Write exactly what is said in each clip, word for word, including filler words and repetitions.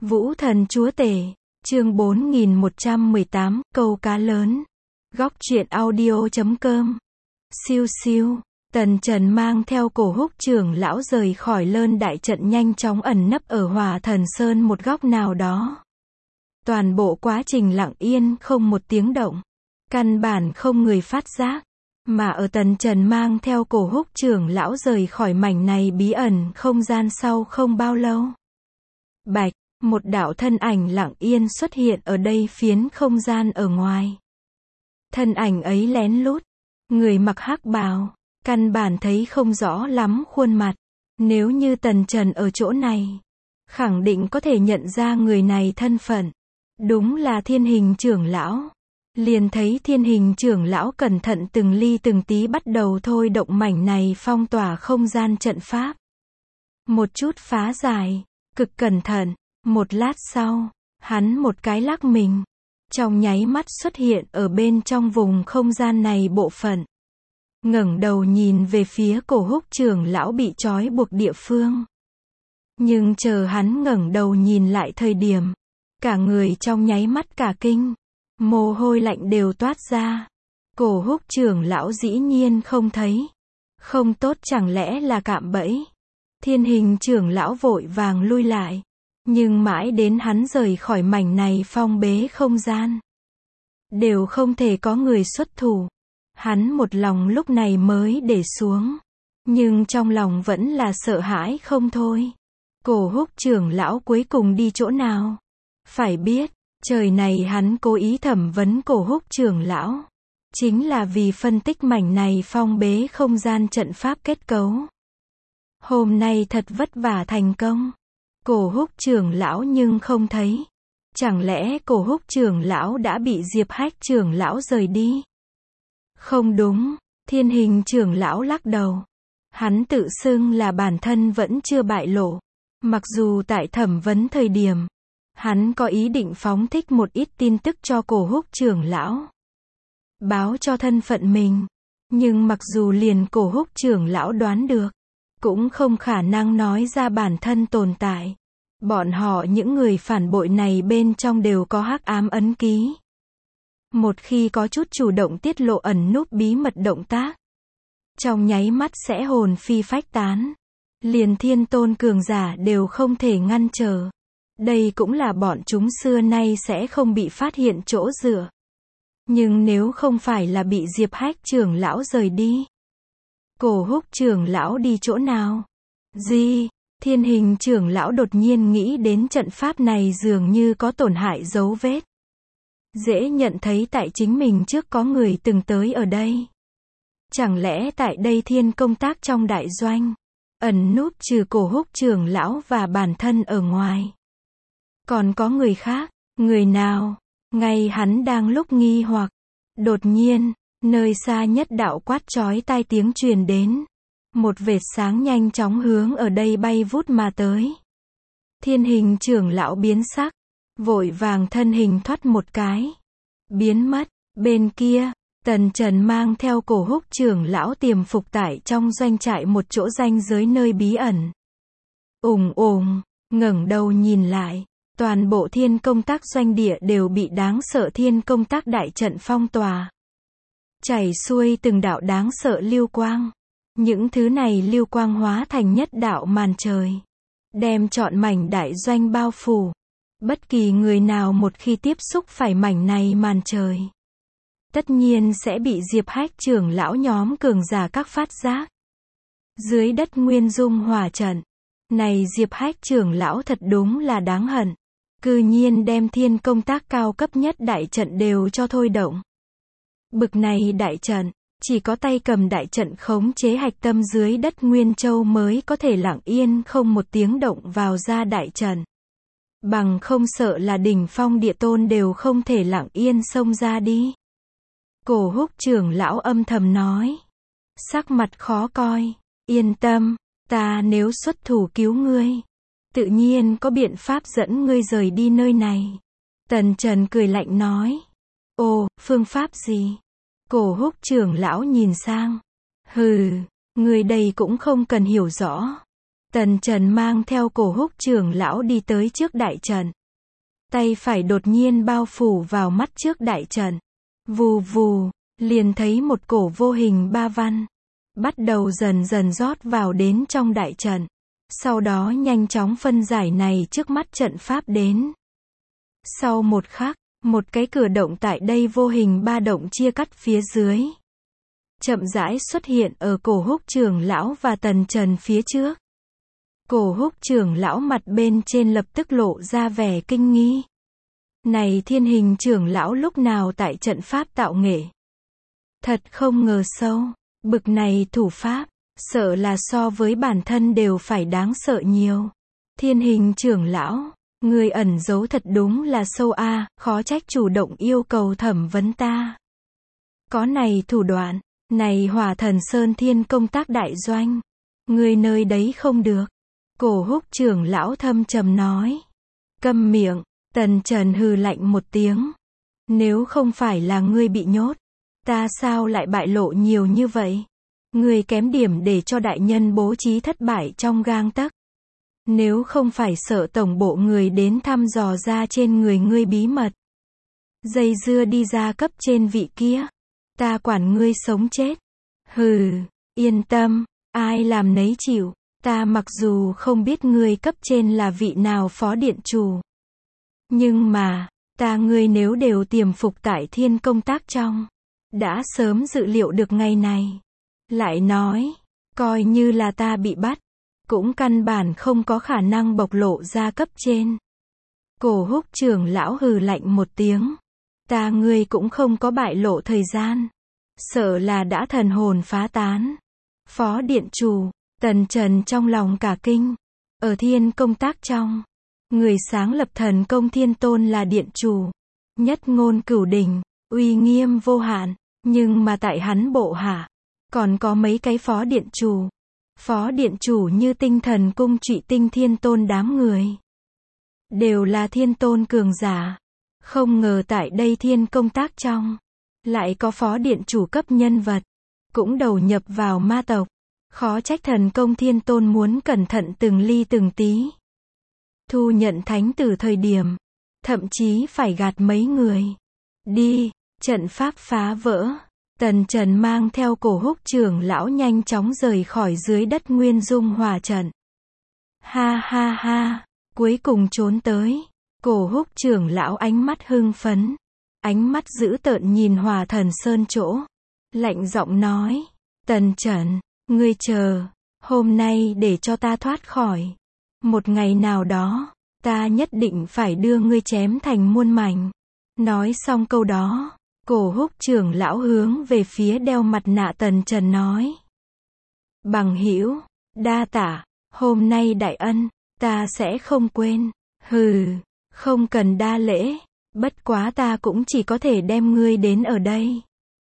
Vũ thần chúa tể, chương bốn nghìn một trăm mười tám, câu cá lớn. Góc truyện audio chấm com. Siêu siêu, Tần Trần mang theo Cổ Húc trưởng lão rời khỏi Lơn đại trận, nhanh chóng ẩn nấp ở Hỏa Thần Sơn một góc nào đó. Toàn bộ quá trình lặng yên, không một tiếng động. Căn bản không người phát giác. Mà ở Tần Trần mang theo Cổ Húc trưởng lão rời khỏi mảnh này bí ẩn không gian sau không bao lâu. Bạch, một đạo thân ảnh lặng yên xuất hiện ở đây phiến không gian ở ngoài. Thân ảnh ấy lén lút, người mặc hắc bào, căn bản thấy không rõ lắm khuôn mặt. Nếu như Tần Trần ở chỗ này, khẳng định có thể nhận ra người này thân phận. Đúng là Thiên Hình trưởng lão. Liền thấy Thiên Hình trưởng lão cẩn thận từng ly từng tí bắt đầu thôi động mảnh này phong tỏa không gian trận pháp. Một chút phá giải, cực cẩn thận. Một lát sau, hắn một cái lắc mình, trong nháy mắt xuất hiện ở bên trong vùng không gian này bộ phận. Ngẩng đầu nhìn về phía Cổ Húc trưởng lão bị trói buộc địa phương. Nhưng chờ hắn ngẩng đầu nhìn lại thời điểm, cả người trong nháy mắt cả kinh, mồ hôi lạnh đều toát ra. Cổ Húc trưởng lão dĩ nhiên không thấy. Không tốt, chẳng lẽ là cạm bẫy? Thiên Hình trưởng lão vội vàng lui lại. Nhưng mãi đến hắn rời khỏi mảnh này phong bế không gian, đều không thể có người xuất thủ. Hắn một lòng lúc này mới để xuống. Nhưng trong lòng vẫn là sợ hãi không thôi. Cổ Húc trưởng lão cuối cùng đi chỗ nào? Phải biết, trời này hắn cố ý thẩm vấn Cổ Húc trưởng lão, chính là vì phân tích mảnh này phong bế không gian trận pháp kết cấu. Hôm nay thật vất vả thành công. Cổ Húc trưởng lão nhưng không thấy. Chẳng lẽ Cổ Húc trưởng lão đã bị Diệp Hách trưởng lão rời đi? Không đúng, Thiên Hình trưởng lão lắc đầu. Hắn tự xưng là bản thân vẫn chưa bại lộ. Mặc dù tại thẩm vấn thời điểm, hắn có ý định phóng thích một ít tin tức cho Cổ Húc trưởng lão, báo cho thân phận mình. Nhưng mặc dù liền Cổ Húc trưởng lão đoán được, cũng không khả năng nói ra bản thân tồn tại. Bọn họ những người phản bội này bên trong đều có hắc ám ấn ký. Một khi có chút chủ động tiết lộ ẩn núp bí mật động tác, trong nháy mắt sẽ hồn phi phách tán. Liền thiên tôn cường giả đều không thể ngăn trở. Đây cũng là bọn chúng xưa nay sẽ không bị phát hiện chỗ dựa. Nhưng nếu không phải là bị Diệp Hách trưởng lão rời đi, Cổ Húc trưởng lão đi chỗ nào? Gì? Thiên Hình trưởng lão đột nhiên nghĩ đến trận pháp này dường như có tổn hại dấu vết. Dễ nhận thấy tại chính mình trước có người từng tới ở đây. Chẳng lẽ tại đây thiên công tác trong đại doanh, ẩn núp trừ Cổ Húc trưởng lão và bản thân ở ngoài, còn có người khác? Người nào? Ngay hắn đang lúc nghi hoặc, đột nhiên, nơi xa nhất đạo quát chói tai tiếng truyền đến. Một vệt sáng nhanh chóng hướng ở đây bay vút mà tới. Thiên Hình trưởng lão biến sắc, vội vàng thân hình thoát một cái, biến mất. Bên kia, Tần Trần mang theo Cổ Húc trưởng lão tiềm phục tại trong doanh trại một chỗ ranh giới nơi bí ẩn. Ùng ùng, ngẩng đầu nhìn lại, toàn bộ thiên công tác doanh địa đều bị đáng sợ thiên công tác đại trận phong tỏa. Chảy xuôi từng đạo đáng sợ lưu quang. Những thứ này lưu quang hóa thành nhất đạo màn trời, đem trọn mảnh đại doanh bao phủ. Bất kỳ người nào một khi tiếp xúc phải mảnh này màn trời, tất nhiên sẽ bị Diệp Hách trưởng lão nhóm cường giả các phát giác. Dưới đất nguyên dung hỏa trận, này Diệp Hách trưởng lão thật đúng là đáng hận, cư nhiên đem thiên công tác cao cấp nhất đại trận đều cho thôi động. Bực này đại trận, chỉ có tay cầm đại trận khống chế hạch tâm dưới đất Nguyên Châu mới có thể lặng yên không một tiếng động vào ra đại trận. Bằng không sợ là đỉnh phong địa tôn đều không thể lặng yên xông ra đi. Cổ Húc trưởng lão âm thầm nói, sắc mặt khó coi. Yên tâm, ta nếu xuất thủ cứu ngươi, tự nhiên có biện pháp dẫn ngươi rời đi nơi này. Tần Trần cười lạnh nói. Ồ, phương pháp gì? Cổ Húc trưởng lão nhìn sang. Hừ, người đây cũng không cần hiểu rõ. Tần Trần mang theo Cổ Húc trưởng lão đi tới trước đại trận. Tay phải đột nhiên bao phủ vào mắt trước đại trận. Vù vù, liền thấy một cổ vô hình ba văn. Bắt đầu dần dần rót vào đến trong đại trận. Sau đó nhanh chóng phân giải này trước mắt trận pháp đến. Sau một khắc, một cái cửa động tại đây vô hình ba động chia cắt phía dưới. Chậm rãi xuất hiện ở Cổ Húc trưởng lão và Tần Trần phía trước. Cổ Húc trưởng lão mặt bên trên lập tức lộ ra vẻ kinh nghi. Này Thiên Hình trưởng lão lúc nào tại trận pháp tạo nghệ. Thật không ngờ sâu, bực này thủ pháp, sợ là so với bản thân đều phải đáng sợ nhiều. Thiên Hình trưởng lão, người ẩn giấu thật đúng là sâu a, à, khó trách chủ động yêu cầu thẩm vấn ta. Có này thủ đoạn, này Hỏa Thần Sơn Thiên công tác đại doanh, người nơi đấy không được. Cổ Húc trưởng lão thâm trầm nói. Câm miệng, Tần Trần hừ lạnh một tiếng. Nếu không phải là ngươi bị nhốt, ta sao lại bại lộ nhiều như vậy? Ngươi kém điểm để cho đại nhân bố trí thất bại trong gang tấc. Nếu không phải sợ tổng bộ người đến thăm dò ra trên người ngươi bí mật. Dây dưa đi ra cấp trên vị kia. Ta quản ngươi sống chết. Hừ, yên tâm, ai làm nấy chịu. Ta mặc dù không biết ngươi cấp trên là vị nào phó điện chủ. Nhưng mà, ta ngươi nếu đều tiềm phục tại Thiên công tác trong. Đã sớm dự liệu được ngày này. Lại nói, coi như là ta bị bắt. Cũng căn bản không có khả năng bộc lộ ra cấp trên. Cổ Húc trưởng lão hừ lạnh một tiếng. Ta ngươi cũng không có bại lộ thời gian. Sợ là đã thần hồn phá tán. Phó điện chủ, Tần Trần trong lòng cả kinh. Ở Thiên công tác trong. Người sáng lập thần công Thiên Tôn là điện chủ. Nhất ngôn cửu đỉnh, uy nghiêm vô hạn. Nhưng mà tại hắn bộ hạ. Còn có mấy cái phó điện chủ. Phó điện chủ như Tinh Thần Cung Trụy Tinh Thiên Tôn đám người. Đều là Thiên Tôn cường giả. Không ngờ tại đây Thiên công tác trong. Lại có phó điện chủ cấp nhân vật. Cũng đầu nhập vào ma tộc. Khó trách thần công Thiên Tôn muốn cẩn thận từng ly từng tí. Thu nhận thánh tử thời điểm. Thậm chí phải gạt mấy người. Đi, trận pháp phá vỡ. Tần Trần mang theo Cổ Húc trưởng lão nhanh chóng rời khỏi dưới đất Nguyên Dung Hỏa trận. Ha ha ha, cuối cùng trốn tới. Cổ Húc trưởng lão ánh mắt hưng phấn. Ánh mắt dữ tợn nhìn Hỏa Thần Sơn chỗ. Lạnh giọng nói. Tần Trần, ngươi chờ. Hôm nay để cho ta thoát khỏi. Một ngày nào đó, ta nhất định phải đưa ngươi chém thành muôn mảnh. Nói xong câu đó. Cổ Húc trưởng lão hướng về phía đeo mặt nạ Tần Trần nói. Bằng hữu, đa tạ, hôm nay đại ân, ta sẽ không quên. Hừ, không cần đa lễ, bất quá ta cũng chỉ có thể đem ngươi đến ở đây.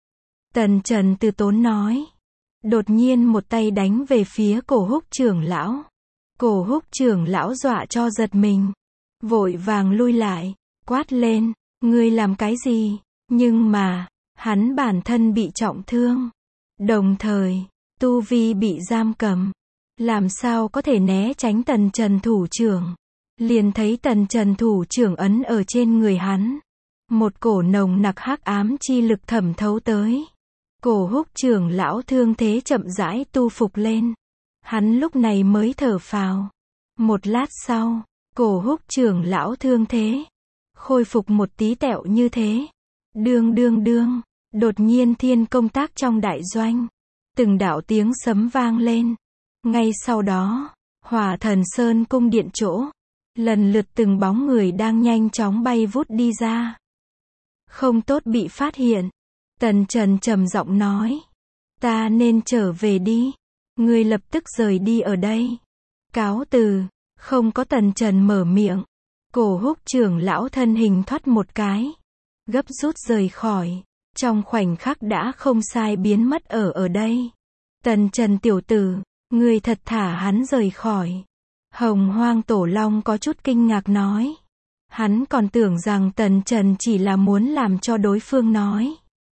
Tần Trần từ tốn nói. Đột nhiên một tay đánh về phía Cổ Húc trưởng lão. Cổ Húc trưởng lão dọa cho giật mình. Vội vàng lui lại, quát lên, ngươi làm cái gì? Nhưng mà, hắn bản thân bị trọng thương. Đồng thời, tu vi bị giam cầm. Làm sao có thể né tránh Tần Trần thủ trưởng. Liền thấy Tần Trần thủ trưởng ấn ở trên người hắn. Một cổ nồng nặc hắc ám chi lực thẩm thấu tới. Cổ Húc trưởng lão thương thế chậm rãi tu phục lên. Hắn lúc này mới thở phào. Một lát sau, Cổ Húc trưởng lão thương thế. Khôi phục một tí tẹo như thế. Đương đương đương, đột nhiên Thiên công tác trong đại doanh. Từng đạo tiếng sấm vang lên. Ngay sau đó, Hỏa Thần Sơn cung điện chỗ. Lần lượt từng bóng người đang nhanh chóng bay vút đi ra. Không tốt bị phát hiện. Tần Trần trầm giọng nói. Ta nên trở về đi. Ngươi lập tức rời đi ở đây. Cáo từ, không có Tần Trần mở miệng. Cổ Húc trưởng lão thân hình thoát một cái. Gấp rút rời khỏi. Trong khoảnh khắc đã không sai biến mất ở ở đây. Tần Trần tiểu tử, ngươi thật thả hắn rời khỏi. Hồng Hoang Tổ Long có chút kinh ngạc nói. Hắn còn tưởng rằng Tần Trần chỉ là muốn làm cho đối phương nói.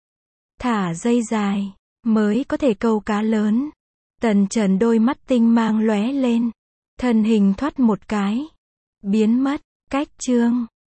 Thả dây dài, mới có thể câu cá lớn. Tần Trần đôi mắt tinh mang lóe lên. Thân hình thoắt một cái, biến mất. Cách chương